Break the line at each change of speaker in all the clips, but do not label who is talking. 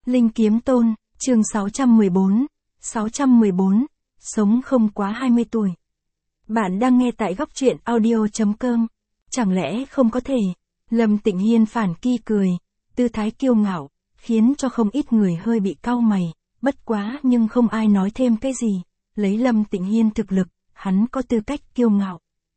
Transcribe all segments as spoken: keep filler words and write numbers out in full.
Linh Kiếm Tôn, chương sáu trăm mười bốn, sáu trăm mười bốn, sống không quá hai mươi tuổi. Bạn đang nghe tại góc truyện audio chấm com. Chẳng lẽ không có thể? Lâm Tịnh Hiên phản ki cười, tư thái kiêu ngạo, khiến cho không ít người hơi bị cau mày, bất quá nhưng không ai nói thêm cái gì, lấy Lâm Tịnh Hiên thực lực, hắn có tư cách kiêu ngạo.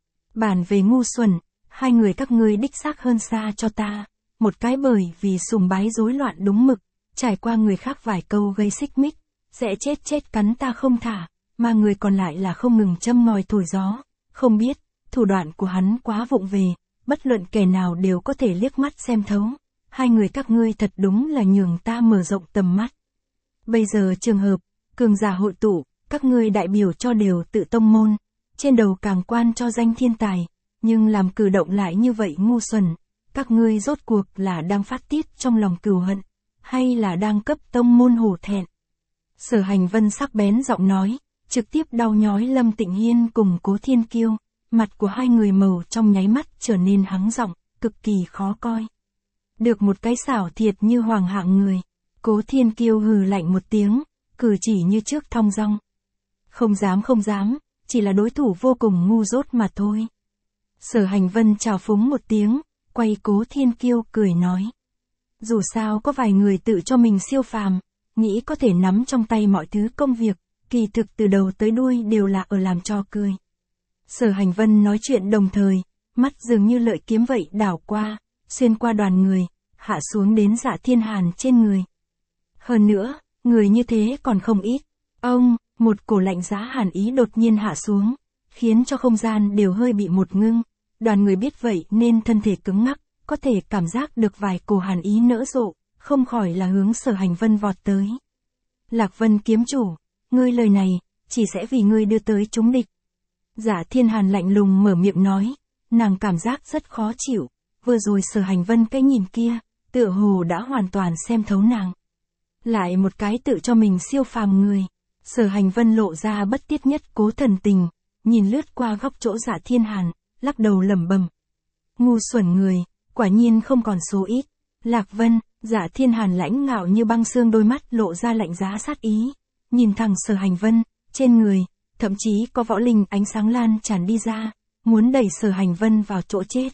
Bản về ngu xuẩn, hai người các ngươi đích xác hơn xa cho ta, một cái bởi vì sùng bái rối loạn đúng mực, trải qua người khác vài câu gây xích mích, sẽ chết chết cắn ta không thả, mà người còn lại là không ngừng châm ngòi thổi gió, không biết, thủ đoạn của hắn quá vụng về, bất luận kẻ nào đều có thể liếc mắt xem thấu, hai người các ngươi thật đúng là nhường ta mở rộng tầm mắt. Bây giờ trường hợp, cường giả hội tụ, các ngươi đại biểu cho đều tự tông môn, trên đầu càng quan cho danh thiên tài, nhưng làm cử động lại như vậy ngu xuẩn, các ngươi rốt cuộc là đang phát tiết trong lòng cừu hận, hay là đang cấp tông môn hổ thẹn. Sở Hành Vân sắc bén giọng nói, trực tiếp đau nhói Lâm Tịnh Hiên cùng Cố Thiên Kiêu, mặt của hai người màu trong nháy mắt trở nên hắng giọng, cực kỳ khó coi. Được một cái xảo thiệt như hoàng hạng người, Cố Thiên Kiêu hừ lạnh một tiếng, cử chỉ như trước thong dong. Không dám không dám, chỉ là đối thủ vô cùng ngu dốt mà thôi. Sở Hành Vân chào phúng một tiếng, quay Cố Thiên Kiêu cười nói. Dù sao có vài người tự cho mình siêu phàm, nghĩ có thể nắm trong tay mọi thứ công việc, kỳ thực từ đầu tới đuôi đều là ở làm trò cười. Sở Hành Vân nói chuyện đồng thời, mắt dường như lợi kiếm vậy đảo qua, xuyên qua đoàn người, hạ xuống đến Dạ Thiên Hàn trên người. Hơn nữa, người như thế còn không ít. Ông, một cổ lạnh giá hàn ý đột nhiên hạ xuống, khiến cho không gian đều hơi bị một ngưng. Đoàn người biết vậy nên thân thể cứng ngắc, có thể cảm giác được vài cổ hàn ý nở rộ, không khỏi là hướng Sở Hành Vân vọt tới. Lạc Vân kiếm chủ, ngươi lời này, chỉ sẽ vì ngươi đưa tới chúng địch. Dạ Thiên Hàn lạnh lùng mở miệng nói, nàng cảm giác rất khó chịu, vừa rồi Sở Hành Vân cái nhìn kia, tựa hồ đã hoàn toàn xem thấu nàng. Lại một cái tự cho mình siêu phàm người, Sở Hành Vân lộ ra bất tiết nhất cố thần tình, nhìn lướt qua góc chỗ Dạ Thiên Hàn, lắc đầu lẩm bẩm. Ngu xuẩn người, quả nhiên không còn số ít. Lạc Vân, Dạ Thiên Hàn lãnh ngạo như băng xương đôi mắt lộ ra lạnh giá sát ý, nhìn thẳng Sở Hành Vân, trên người, thậm chí có võ linh ánh sáng lan tràn đi ra, muốn đẩy Sở Hành Vân vào chỗ chết.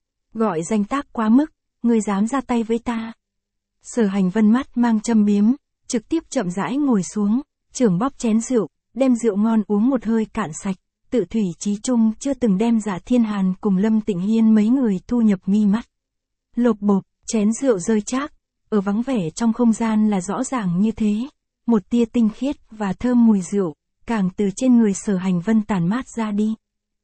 Gọi danh tác quá mức, ngươi dám ra tay với ta. Sở Hành Vân mắt mang châm biếm, trực tiếp chậm rãi ngồi xuống, chưởng bóp chén rượu, đem rượu ngon uống một hơi cạn sạch, tự thủy chí trung chưa từng đem Dạ Thiên Hàn cùng Lâm Tịnh Hiên mấy người thu nhập mi mắt. Lộp bộp, chén rượu rơi chác, ở vắng vẻ trong không gian là rõ ràng như thế, một tia tinh khiết và thơm mùi rượu, càng từ trên người Sở Hành Vân tản mát ra đi.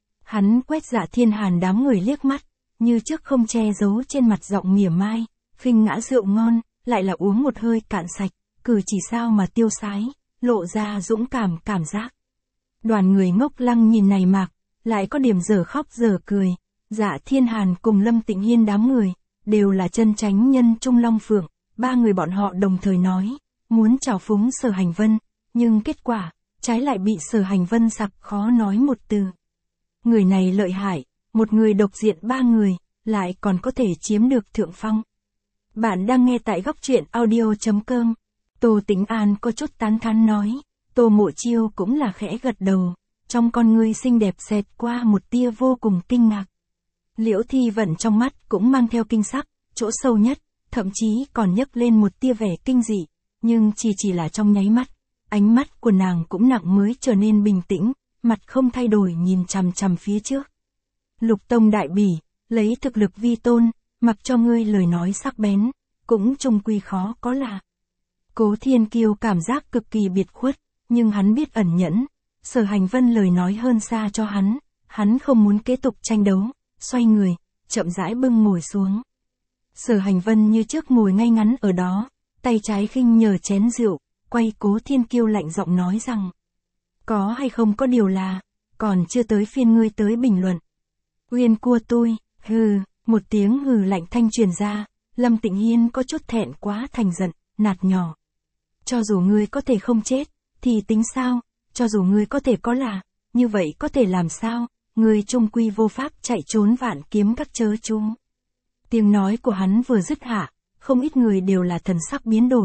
Hắn quét Dạ Thiên Hàn đám người liếc mắt, như trước không che giấu trên mặt giọng mỉa mai, khinh ngã rượu ngon, lại là uống một hơi cạn sạch, cử chỉ sao mà tiêu sái, lộ ra dũng cảm cảm giác. Đoàn người ngốc lăng nhìn này mạc, lại có điểm dở khóc dở cười, Dạ Thiên Hàn cùng Lâm Tịnh Hiên đám người, đều là chân chánh nhân Trung Long Phượng, ba người bọn họ đồng thời nói, muốn trào phúng Sở Hành Vân, nhưng kết quả, trái lại bị Sở Hành Vân sặc khó nói một từ. Người này lợi hại, một người độc diện ba người, lại còn có thể chiếm được thượng phong. Bạn đang nghe tại góc truyện audio chấm com. Tô Tĩnh An có chút tán thán nói, Tô Mộ Chiêu cũng là khẽ gật đầu, trong con ngươi xinh đẹp xẹt qua một tia vô cùng kinh ngạc. Liễu Thi Vận trong mắt cũng mang theo kinh sắc, chỗ sâu nhất, thậm chí còn nhấc lên một tia vẻ kinh dị, nhưng chỉ chỉ là trong nháy mắt, ánh mắt của nàng cũng nặng mới trở nên bình tĩnh, mặt không thay đổi nhìn chằm chằm phía trước. Lục Tông đại bỉ, lấy thực lực vi tôn, mặc cho ngươi lời nói sắc bén, cũng chung quy khó có lạ. Cố Thiên Kiêu cảm giác cực kỳ biệt khuất, nhưng hắn biết ẩn nhẫn, Sở Hành Vân lời nói hơn xa cho hắn, hắn không muốn kế tục tranh đấu, xoay người, chậm rãi bưng ngồi xuống. Sở Hành Vân như trước ngồi ngay ngắn ở đó, tay trái khinh nhờ chén rượu, quay Cố Thiên Kiêu lạnh giọng nói rằng, có hay không có điều là, còn chưa tới phiên ngươi tới bình luận. Uyên cua tôi, hừ, một tiếng hừ lạnh thanh truyền ra, Lâm Tịnh Hiên có chút thẹn quá thành giận, nạt nhỏ. Cho dù ngươi có thể không chết, thì tính sao, cho dù ngươi có thể có là, như vậy có thể làm sao, ngươi trung quy vô pháp chạy trốn vạn kiếm các chớ chú. Tiếng nói của hắn vừa dứt hạ, không ít người đều là thần sắc biến đổi,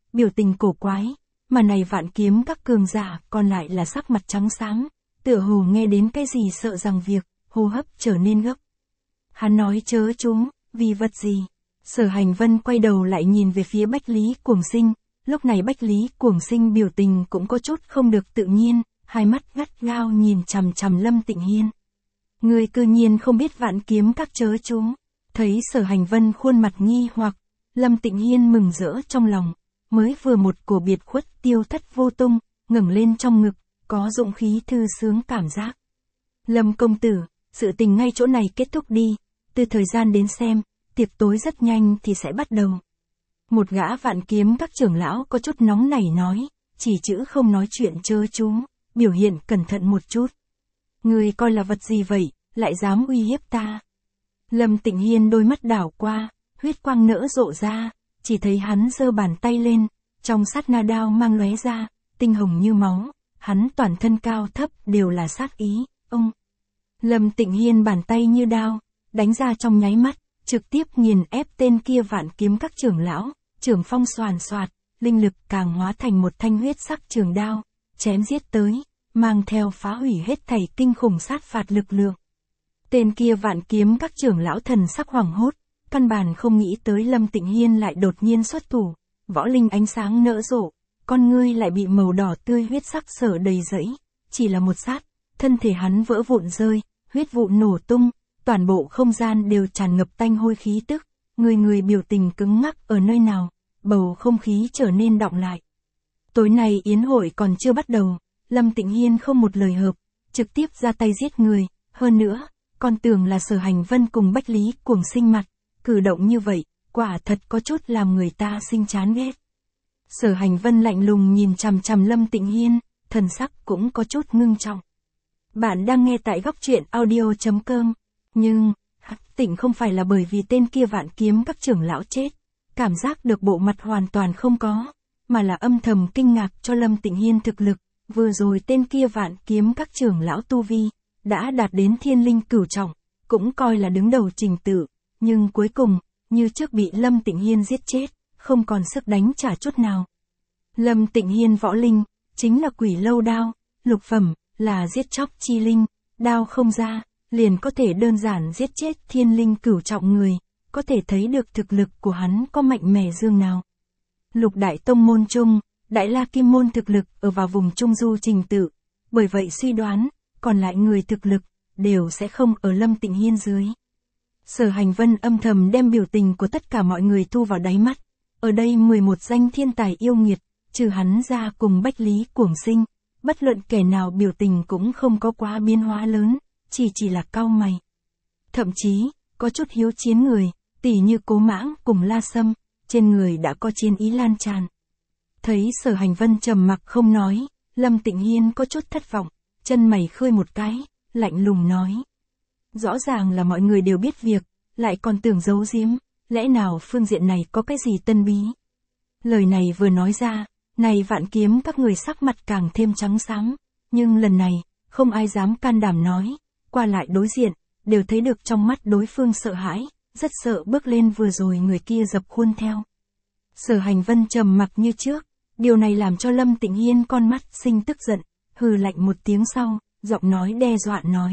biểu tình cổ quái, mà này vạn kiếm các cường giả còn lại là sắc mặt trắng xám, tựa hồ nghe đến cái gì sợ rằng việc, hô hấp trở nên gấp. Hắn nói chớ chúng, vì vật gì? Sở Hành Vân quay đầu lại nhìn về phía Bách Lý Cuồng Sinh, lúc này Bách Lý Cuồng Sinh biểu tình cũng có chút không được tự nhiên, hai mắt gắt gao nhìn chằm chằm Lâm Tịnh Hiên. Người cư nhiên không biết vạn kiếm các chớ chúng. Thấy Sở Hành Vân khuôn mặt nghi hoặc, Lâm Tịnh Hiên mừng rỡ trong lòng, mới vừa một cổ biệt khuất tiêu thất vô tung, ngẩng lên trong ngực, có dụng khí thư sướng cảm giác. Lâm công tử, sự tình ngay chỗ này kết thúc đi, từ thời gian đến xem, tiệc tối rất nhanh thì sẽ bắt đầu. Một gã vạn kiếm các trưởng lão có chút nóng nảy nói, chỉ chữ không nói chuyện chớ chú, biểu hiện cẩn thận một chút. Người coi là vật gì vậy, lại dám uy hiếp ta? Lâm Tịnh Hiên đôi mắt đảo qua, huyết quang nở rộ ra, chỉ thấy hắn giơ bàn tay lên, trong sát na đao mang lóe ra, tinh hồng như máu, hắn toàn thân cao thấp đều là sát ý, ông. Lâm Tịnh Hiên bàn tay như đao, đánh ra trong nháy mắt, trực tiếp nghiền ép tên kia vạn kiếm các trưởng lão, trưởng phong xoàn xoạt, linh lực càng hóa thành một thanh huyết sắc trường đao, chém giết tới, mang theo phá hủy hết thảy kinh khủng sát phạt lực lượng. Tên kia vạn kiếm các trưởng lão thần sắc hoảng hốt, căn bản không nghĩ tới Lâm Tịnh Hiên lại đột nhiên xuất thủ, võ linh ánh sáng nở rộ, con ngươi lại bị màu đỏ tươi huyết sắc sở đầy rẫy, chỉ là một sát, thân thể hắn vỡ vụn rơi, huyết vụ nổ tung, toàn bộ không gian đều tràn ngập tanh hôi khí tức, người người biểu tình cứng ngắc ở nơi nào, bầu không khí trở nên đọng lại. Tối nay yến hội còn chưa bắt đầu, Lâm Tịnh Hiên không một lời hợp, trực tiếp ra tay giết người, hơn nữa, còn tưởng là Sở Hành Vân cùng Bách Lý Cuồng Sinh mặt, cử động như vậy, quả thật có chút làm người ta sinh chán ghét. Sở Hành Vân lạnh lùng nhìn chằm chằm Lâm Tịnh Hiên, thần sắc cũng có chút ngưng trọng. Bạn đang nghe tại góc truyện audio chấm com, nhưng, Tịnh không phải là bởi vì tên kia vạn kiếm các trưởng lão chết, cảm giác được bộ mặt hoàn toàn không có, mà là âm thầm kinh ngạc cho Lâm Tịnh Hiên thực lực, vừa rồi tên kia vạn kiếm các trưởng lão tu vi, đã đạt đến thiên linh cửu trọng, cũng coi là đứng đầu trình tự, nhưng cuối cùng, như trước bị Lâm Tịnh Hiên giết chết, không còn sức đánh trả chút nào. Lâm Tịnh Hiên võ linh, chính là quỷ lâu đao, lục phẩm, là giết chóc chi linh, đao không ra, liền có thể đơn giản giết chết thiên linh cửu trọng người, có thể thấy được thực lực của hắn có mạnh mẽ dương nào. Lục đại tông môn chung, đại la kim môn thực lực ở vào vùng trung du trình tự, bởi vậy suy đoán, còn lại người thực lực, đều sẽ không ở Lâm Tịnh Hiên dưới. Sở Hành Vân âm thầm đem biểu tình của tất cả mọi người thu vào đáy mắt, ở đây mười một danh thiên tài yêu nghiệt, trừ hắn ra cùng Bách Lý Cuồng Sinh, bất luận kẻ nào biểu tình cũng không có quá biến hóa lớn, chỉ chỉ là cau mày. Thậm chí, có chút hiếu chiến người, tỉ như Cố Mãng cùng La Sâm, trên người đã có chiến ý lan tràn. Thấy Sở Hành Vân trầm mặc không nói, Lâm Tịnh Hiên có chút thất vọng, chân mày khơi một cái, lạnh lùng nói. Rõ ràng là mọi người đều biết việc, lại còn tưởng giấu giếm, lẽ nào phương diện này có cái gì tân bí? Lời này vừa nói ra, này vạn kiếm các người sắc mặt càng thêm trắng xám, nhưng lần này, không ai dám can đảm nói, qua lại đối diện, đều thấy được trong mắt đối phương sợ hãi, rất sợ bước lên vừa rồi người kia dập khuôn theo. Sở Hành Vân trầm mặc như trước, điều này làm cho Lâm Tịnh Hiên con mắt sinh tức giận, hừ lạnh một tiếng sau, giọng nói đe dọa nói.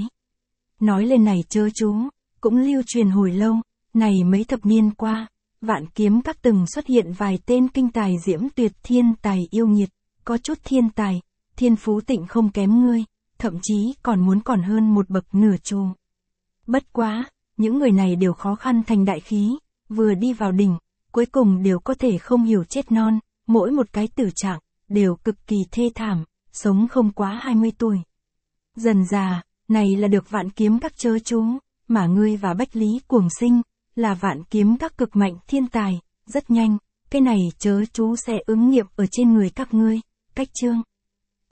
Nói lên này chớ chú, cũng lưu truyền hồi lâu, này mấy thập niên qua, vạn kiếm các từng xuất hiện vài tên kinh tài diễm tuyệt thiên tài yêu nghiệt, có chút thiên tài, thiên phú Tịnh không kém ngươi, thậm chí còn muốn còn hơn một bậc nửa chu. Bất quá, những người này đều khó khăn thành đại khí, vừa đi vào đỉnh, cuối cùng đều có thể không hiểu chết non, mỗi một cái tử trạng, đều cực kỳ thê thảm, sống không quá hai mươi tuổi. Dần già, này là được vạn kiếm các chớ chú, mà ngươi và Bách Lý Cuồng Sinh, là vạn kiếm các cực mạnh thiên tài, rất nhanh, cái này chớ chú sẽ ứng nghiệm ở trên người các ngươi, cách chương.